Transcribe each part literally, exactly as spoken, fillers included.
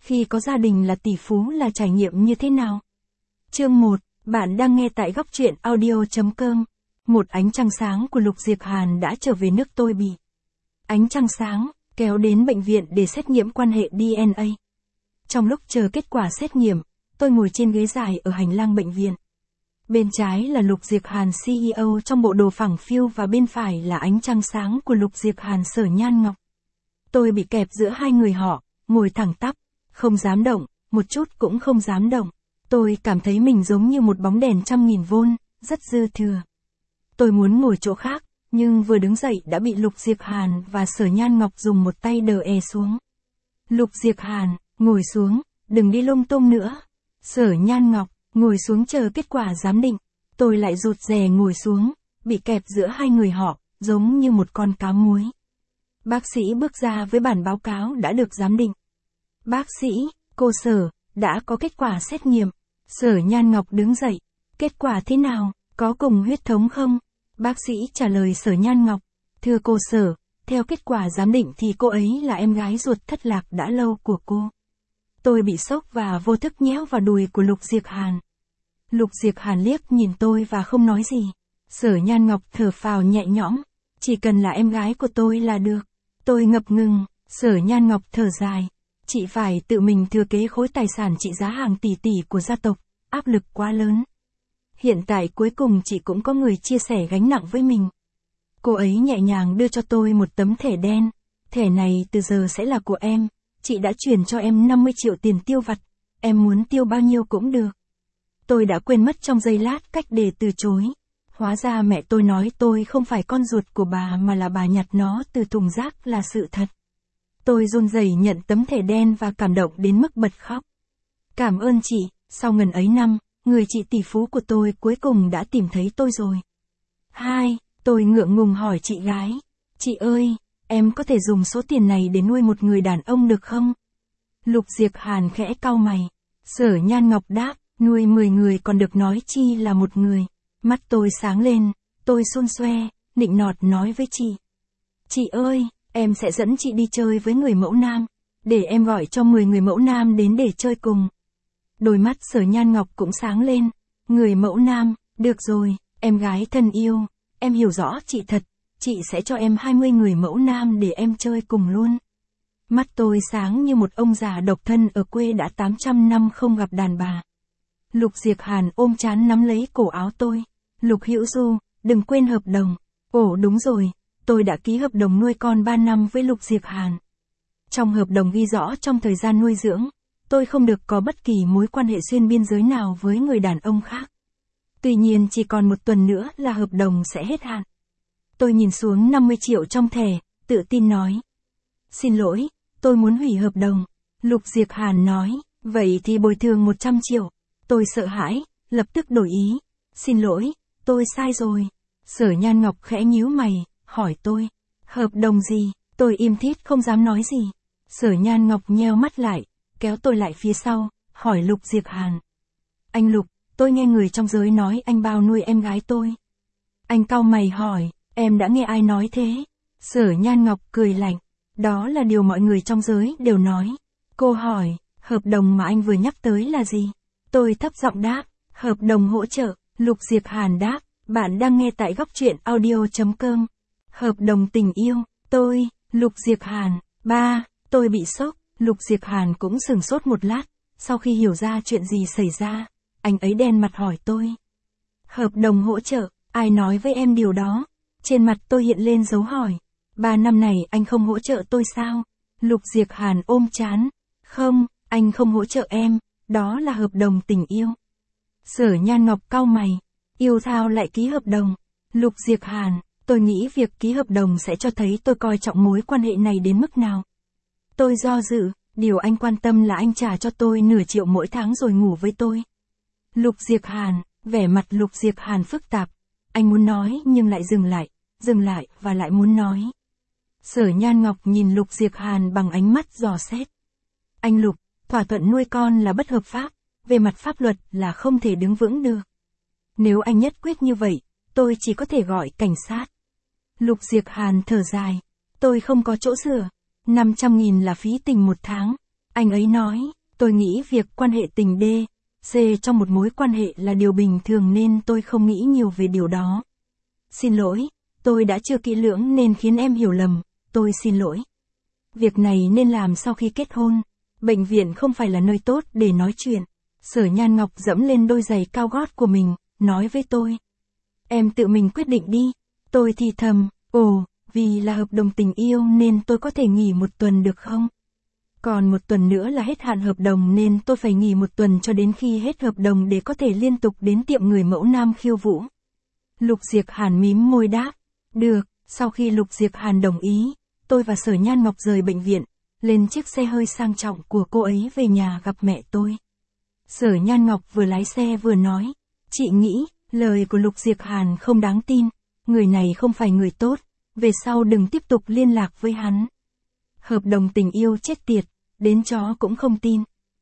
Khi có gia đình là tỷ phú là trải nghiệm như thế nào? Chương một, bạn đang nghe tại góc truyện audio chấm com. Một ánh trăng sáng của Lục Diệp Hàn đã trở về nước tôi Bỉ. Ánh trăng sáng, kéo đến bệnh viện để xét nghiệm quan hệ đê en a. Trong lúc chờ kết quả xét nghiệm, tôi ngồi trên ghế dài ở hành lang bệnh viện. Bên trái là Lục Diệp Hàn xê e ô trong bộ đồ phẳng phiu và bên phải là ánh trăng sáng của Lục Diệp Hàn Sở Nhan Ngọc. Tôi bị kẹp giữa hai người họ, ngồi thẳng tắp, không dám động, một chút cũng không dám động. Tôi cảm thấy mình giống như một bóng đèn trăm nghìn vôn, rất dư thừa. Tôi muốn ngồi chỗ khác, nhưng vừa đứng dậy đã bị Lục Diệp Hàn và Sở Nhan Ngọc dùng một tay đờ è xuống. Lục Diệp Hàn, ngồi xuống, đừng đi lung tung nữa. Sở Nhan Ngọc, ngồi xuống chờ kết quả giám định. Tôi lại rụt rè ngồi xuống, bị kẹp giữa hai người họ, giống như một con cá muối. Bác sĩ bước ra với bản báo cáo đã được giám định. Bác sĩ, cô Sở, đã có kết quả xét nghiệm. Sở Nhan Ngọc đứng dậy. Kết quả thế nào, có cùng huyết thống không? Bác sĩ trả lời Sở Nhan Ngọc. Thưa cô Sở, theo kết quả giám định thì cô ấy là em gái ruột thất lạc đã lâu của cô. Tôi bị sốc và vô thức nhéo vào đùi của Lục Diệp Hàn. Lục Diệp Hàn liếc nhìn tôi và không nói gì. Sở Nhan Ngọc thở phào nhẹ nhõm. Chỉ cần là em gái của tôi là được. Tôi ngập ngừng. Sở Nhan Ngọc thở dài. Chị phải tự mình thừa kế khối tài sản trị giá hàng tỷ tỷ của gia tộc, áp lực quá lớn. Hiện tại cuối cùng chị cũng có người chia sẻ gánh nặng với mình. Cô ấy nhẹ nhàng đưa cho tôi một tấm thẻ đen. Thẻ này từ giờ sẽ là của em. Chị đã chuyển cho em năm mươi triệu tiền tiêu vặt. Em muốn tiêu bao nhiêu cũng được. Tôi đã quên mất trong giây lát cách để từ chối. Hóa ra mẹ tôi nói tôi không phải con ruột của bà mà là bà nhặt nó từ thùng rác là sự thật. Tôi run rẩy nhận tấm thẻ đen và cảm động đến mức bật khóc. Cảm ơn chị, sau ngần ấy năm, người chị tỷ phú của tôi cuối cùng đã tìm thấy tôi rồi. Hai, tôi ngượng ngùng hỏi chị gái. Chị ơi, em có thể dùng số tiền này để nuôi một người đàn ông được không? Lục Diệp Hàn khẽ cau mày. Sở Nhan Ngọc đáp, nuôi mười người còn được nói chi là một người. Mắt tôi sáng lên, tôi xôn xoe, nịnh nọt nói với chị. Chị ơi, em sẽ dẫn chị đi chơi với người mẫu nam. Để em gọi cho mười người mẫu nam đến để chơi cùng. Đôi mắt Sở Nhan Ngọc cũng sáng lên. Người mẫu nam, được rồi, em gái thân yêu. Em hiểu rõ chị thật. Chị sẽ cho em hai mươi người mẫu nam để em chơi cùng luôn. Mắt tôi sáng như một ông già độc thân ở quê đã tám trăm năm không gặp đàn bà. Lục Diệp Hàn ôm trán nắm lấy cổ áo tôi. Lục Hữu Du, đừng quên hợp đồng. Ồ đúng rồi, tôi đã ký hợp đồng nuôi con ba năm với Lục Diệp Hàn. Trong hợp đồng ghi rõ trong thời gian nuôi dưỡng, tôi không được có bất kỳ mối quan hệ xuyên biên giới nào với người đàn ông khác. Tuy nhiên chỉ còn một tuần nữa là hợp đồng sẽ hết hạn. Tôi nhìn xuống năm mươi triệu trong thẻ, tự tin nói. Xin lỗi, tôi muốn hủy hợp đồng. Lục Diệp Hàn nói, vậy thì bồi thường một trăm triệu. Tôi sợ hãi, lập tức đổi ý. Xin lỗi, tôi sai rồi. Sở Nhan Ngọc khẽ nhíu mày, hỏi tôi. Hợp đồng gì? Tôi im thít không dám nói gì. Sở Nhan Ngọc nheo mắt lại, kéo tôi lại phía sau, hỏi Lục Diệp Hàn. Anh Lục, tôi nghe người trong giới nói anh bao nuôi em gái tôi. Anh cau mày hỏi, em đã nghe ai nói thế? Sở Nhan Ngọc cười lạnh. Đó là điều mọi người trong giới đều nói. Cô hỏi, hợp đồng mà anh vừa nhắc tới là gì? Tôi thấp giọng đáp, hợp đồng hỗ trợ. Lục Diệp Hàn đáp, bạn đang nghe tại góc truyện audio chấm com. Hợp đồng tình yêu, tôi, Lục Diệp Hàn, ba, tôi bị sốc. Lục Diệp Hàn cũng sửng sốt một lát, sau khi hiểu ra chuyện gì xảy ra, anh ấy đen mặt hỏi tôi. Hợp đồng hỗ trợ, ai nói với em điều đó? Trên mặt tôi hiện lên dấu hỏi. Ba năm này anh không hỗ trợ tôi sao? Lục Diệp Hàn ôm trán. Không, anh không hỗ trợ em, đó là hợp đồng tình yêu. Sở Nhan Ngọc cau mày. Yêu sao lại ký hợp đồng? Lục Diệp Hàn, tôi nghĩ việc ký hợp đồng sẽ cho thấy tôi coi trọng mối quan hệ này đến mức nào. Tôi do dự, điều anh quan tâm là anh trả cho tôi nửa triệu mỗi tháng rồi ngủ với tôi. Lục Diệp Hàn, vẻ mặt Lục Diệp Hàn phức tạp. Anh muốn nói nhưng lại dừng lại, dừng lại và lại muốn nói. Sở Nhan Ngọc nhìn Lục Diệp Hàn bằng ánh mắt dò xét. Anh Lục, thỏa thuận nuôi con là bất hợp pháp, về mặt pháp luật là không thể đứng vững được. Nếu anh nhất quyết như vậy, tôi chỉ có thể gọi cảnh sát. Lục Diệp Hàn thở dài. Tôi không có chỗ sửa. năm trăm nghìn là phí tình một tháng. Anh ấy nói, tôi nghĩ việc quan hệ tình D, C trong một mối quan hệ là điều bình thường nên tôi không nghĩ nhiều về điều đó. Xin lỗi, tôi đã chưa kỹ lưỡng nên khiến em hiểu lầm, tôi xin lỗi. Việc này nên làm sau khi kết hôn. Bệnh viện không phải là nơi tốt để nói chuyện. Sở Nhan Ngọc dẫm lên đôi giày cao gót của mình, nói với tôi. Em tự mình quyết định đi. Tôi thì thầm, ồ, vì là hợp đồng tình yêu nên tôi có thể nghỉ một tuần được không? Còn một tuần nữa là hết hạn hợp đồng nên tôi phải nghỉ một tuần cho đến khi hết hợp đồng để có thể liên tục đến tiệm người mẫu nam khiêu vũ. Lục Diệc Hàn mím môi đáp. Được, sau khi Lục Diệc Hàn đồng ý, tôi và Sở Nhan Ngọc rời bệnh viện, lên chiếc xe hơi sang trọng của cô ấy về nhà gặp mẹ tôi. Sở Nhan Ngọc vừa lái xe vừa nói, chị nghĩ, lời của Lục Diệc Hàn không đáng tin, người này không phải người tốt, về sau đừng tiếp tục liên lạc với hắn. Hợp đồng tình yêu chết tiệt, đến chó cũng không tin.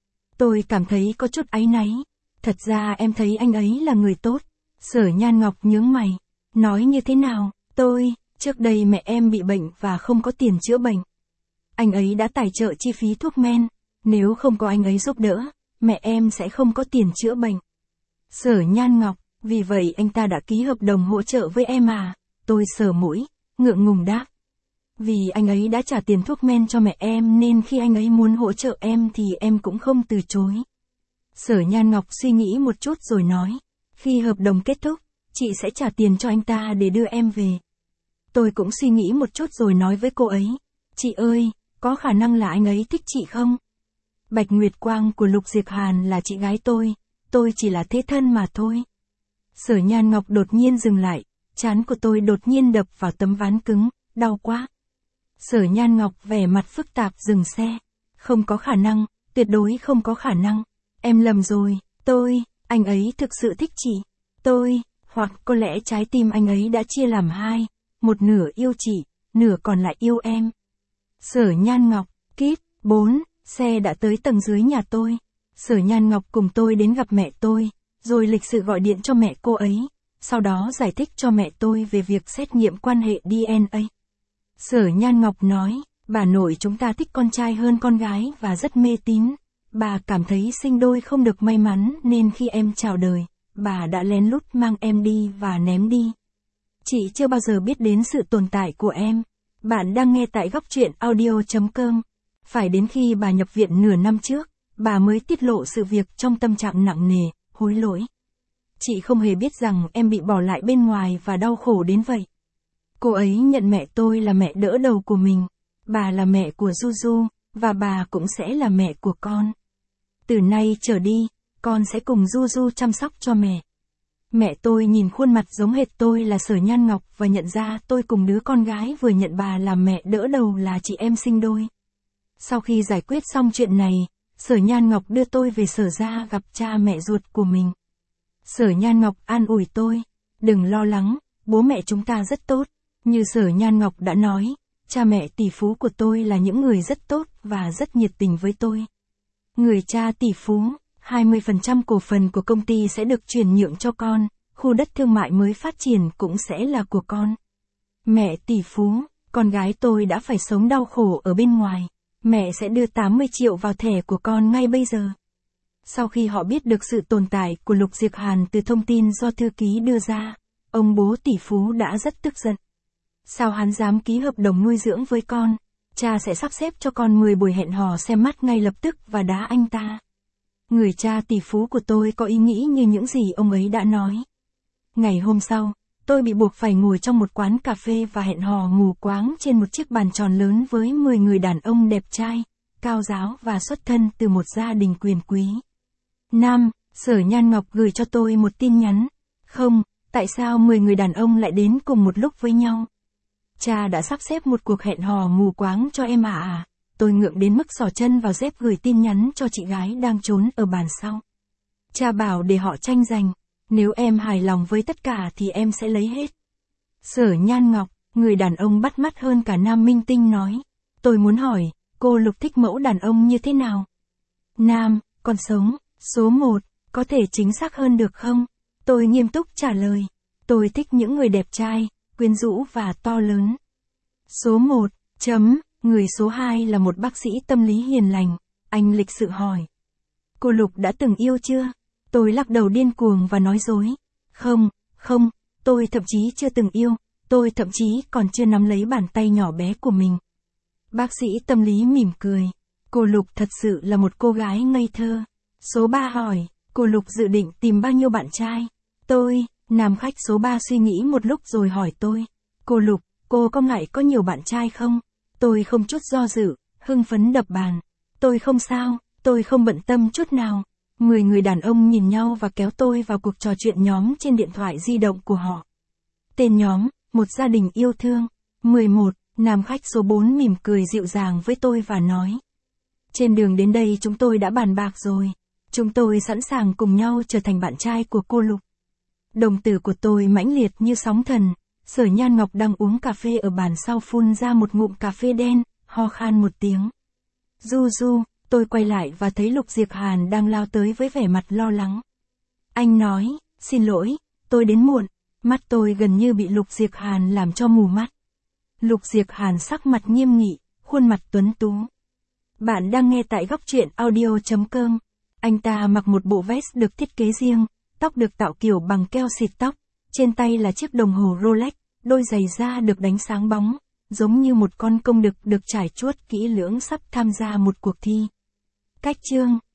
Tôi cảm thấy có chút áy náy, thật ra em thấy anh ấy là người tốt. Sở Nhan Ngọc nhướng mày, nói như thế nào, tôi, trước đây mẹ em bị bệnh và không có tiền chữa bệnh. Anh ấy đã tài trợ chi phí thuốc men, nếu không có anh ấy giúp đỡ, mẹ em sẽ không có tiền chữa bệnh. Sở Nhan Ngọc, vì vậy anh ta đã ký hợp đồng hỗ trợ với em à, tôi sờ mũi, ngượng ngùng đáp. Vì anh ấy đã trả tiền thuốc men cho mẹ em nên khi anh ấy muốn hỗ trợ em thì em cũng không từ chối. Sở Nhan Ngọc suy nghĩ một chút rồi nói, khi hợp đồng kết thúc, chị sẽ trả tiền cho anh ta để đưa em về. Tôi cũng suy nghĩ một chút rồi nói với cô ấy, chị ơi, có khả năng là anh ấy thích chị không? Bạch Nguyệt Quang của Lục Diệc Hàn là chị gái tôi, tôi chỉ là thế thân mà thôi. Sở Nhan Ngọc đột nhiên dừng lại, trán của tôi đột nhiên đập vào tấm ván cứng, đau quá. Sở Nhan Ngọc vẻ mặt phức tạp dừng xe. Không có khả năng, tuyệt đối không có khả năng. Em lầm rồi, tôi, anh ấy thực sự thích chị. Tôi, hoặc có lẽ trái tim anh ấy đã chia làm hai, một nửa yêu chị, nửa còn lại yêu em. Sở Nhan Ngọc, kíp, bốn, xe đã tới tầng dưới nhà tôi. Sở Nhan Ngọc cùng tôi đến gặp mẹ tôi, rồi lịch sự gọi điện cho mẹ cô ấy, sau đó giải thích cho mẹ tôi về việc xét nghiệm quan hệ đê en a. Sở Nhan Ngọc nói, bà nội chúng ta thích con trai hơn con gái và rất mê tín. Bà cảm thấy sinh đôi không được may mắn nên khi em chào đời, bà đã lén lút mang em đi và ném đi. Chị chưa bao giờ biết đến sự tồn tại của em. Bạn đang nghe tại góc truyện audio chấm com. Phải đến khi bà nhập viện nửa năm trước, bà mới tiết lộ sự việc trong tâm trạng nặng nề, hối lỗi. Chị không hề biết rằng em bị bỏ lại bên ngoài và đau khổ đến vậy. Cô ấy nhận mẹ tôi là mẹ đỡ đầu của mình. Bà là mẹ của Du Du, và bà cũng sẽ là mẹ của con. Từ nay trở đi, con sẽ cùng Du Du chăm sóc cho mẹ. Mẹ tôi nhìn khuôn mặt giống hệt tôi là Sở Nhan Ngọc và nhận ra tôi cùng đứa con gái vừa nhận bà làm mẹ đỡ đầu là chị em sinh đôi. Sau khi giải quyết xong chuyện này, Sở Nhan Ngọc đưa tôi về Sở gia gặp cha mẹ ruột của mình. Sở Nhan Ngọc an ủi tôi, đừng lo lắng, bố mẹ chúng ta rất tốt. Như Sở Nhan Ngọc đã nói, cha mẹ tỷ phú của tôi là những người rất tốt và rất nhiệt tình với tôi. Người cha tỷ phú, hai mươi phần trăm cổ phần của công ty sẽ được chuyển nhượng cho con, khu đất thương mại mới phát triển cũng sẽ là của con. Mẹ tỷ phú, con gái tôi đã phải sống đau khổ ở bên ngoài, mẹ sẽ đưa tám mươi triệu vào thẻ của con ngay bây giờ. Sau khi họ biết được sự tồn tại của Lục Diệc Hàn từ thông tin do thư ký đưa ra, ông bố tỷ phú đã rất tức giận. Sao hắn dám ký hợp đồng nuôi dưỡng với con? Cha sẽ sắp xếp cho con mười buổi hẹn hò xem mắt ngay lập tức và đá anh ta. Người cha tỷ phú của tôi có ý nghĩ như những gì ông ấy đã nói. Ngày hôm sau, tôi bị buộc phải ngồi trong một quán cà phê và hẹn hò mù quáng trên một chiếc bàn tròn lớn với mười người đàn ông đẹp trai, cao giáo và xuất thân từ một gia đình quyền quý. Nam, Sở Nhan Ngọc gửi cho tôi một tin nhắn. Không, tại sao mười người đàn ông lại đến cùng một lúc với nhau? Cha đã sắp xếp một cuộc hẹn hò mù quáng cho em à à. Tôi ngượng đến mức xỏ chân vào dép gửi tin nhắn cho chị gái đang trốn ở bàn sau. Cha bảo để họ tranh giành, nếu em hài lòng với tất cả thì em sẽ lấy hết. Sở Nhan Ngọc, người đàn ông bắt mắt hơn cả nam minh tinh nói. Tôi muốn hỏi, cô Lục thích mẫu đàn ông như thế nào? Nam, còn sống, số một, có thể chính xác hơn được không? Tôi nghiêm túc trả lời. Tôi thích những người đẹp trai, quyến rũ và to lớn. Số một, chấm, người số hai là một bác sĩ tâm lý hiền lành, Anh lịch sự hỏi. Cô Lục đã từng yêu chưa? Tôi lắc đầu điên cuồng và nói dối. Không, không, tôi thậm chí chưa từng yêu, tôi thậm chí còn chưa nắm lấy bàn tay nhỏ bé của mình. Bác sĩ tâm lý mỉm cười. Cô Lục thật sự là một cô gái ngây thơ. Số ba hỏi, cô Lục dự định tìm bao nhiêu bạn trai? Tôi, nam khách số ba suy nghĩ một lúc rồi hỏi tôi. Cô Lục, cô có ngại có nhiều bạn trai không? Tôi không chút do dự, hưng phấn đập bàn. Tôi không sao, tôi không bận tâm chút nào. Mười người đàn ông nhìn nhau và kéo tôi vào cuộc trò chuyện nhóm trên điện thoại di động của họ. Tên nhóm, một gia đình yêu thương. mười một, nam khách số bốn mỉm cười dịu dàng với tôi và nói. Trên đường đến đây chúng tôi đã bàn bạc rồi. Chúng tôi sẵn sàng cùng nhau trở thành bạn trai của cô Lục. Đồng tử của tôi mãnh liệt như sóng thần. Sở Nhan Ngọc đang uống cà phê ở bàn sau phun ra một ngụm cà phê đen, ho khan một tiếng. Du du, tôi quay lại và thấy Lục Diệp Hàn đang lao tới với vẻ mặt lo lắng. Anh nói, xin lỗi, tôi đến muộn. Mắt tôi gần như bị Lục Diệp Hàn làm cho mù mắt. Lục Diệp Hàn sắc mặt nghiêm nghị, khuôn mặt tuấn tú. Bạn đang nghe tại góc truyện audio chấm com. Anh ta mặc một bộ vest được thiết kế riêng, tóc được tạo kiểu bằng keo xịt tóc, trên tay là chiếc đồng hồ Rolex, đôi giày da được đánh sáng bóng, giống như một con công đực được trải chuốt kỹ lưỡng sắp tham gia một cuộc thi. Cách chương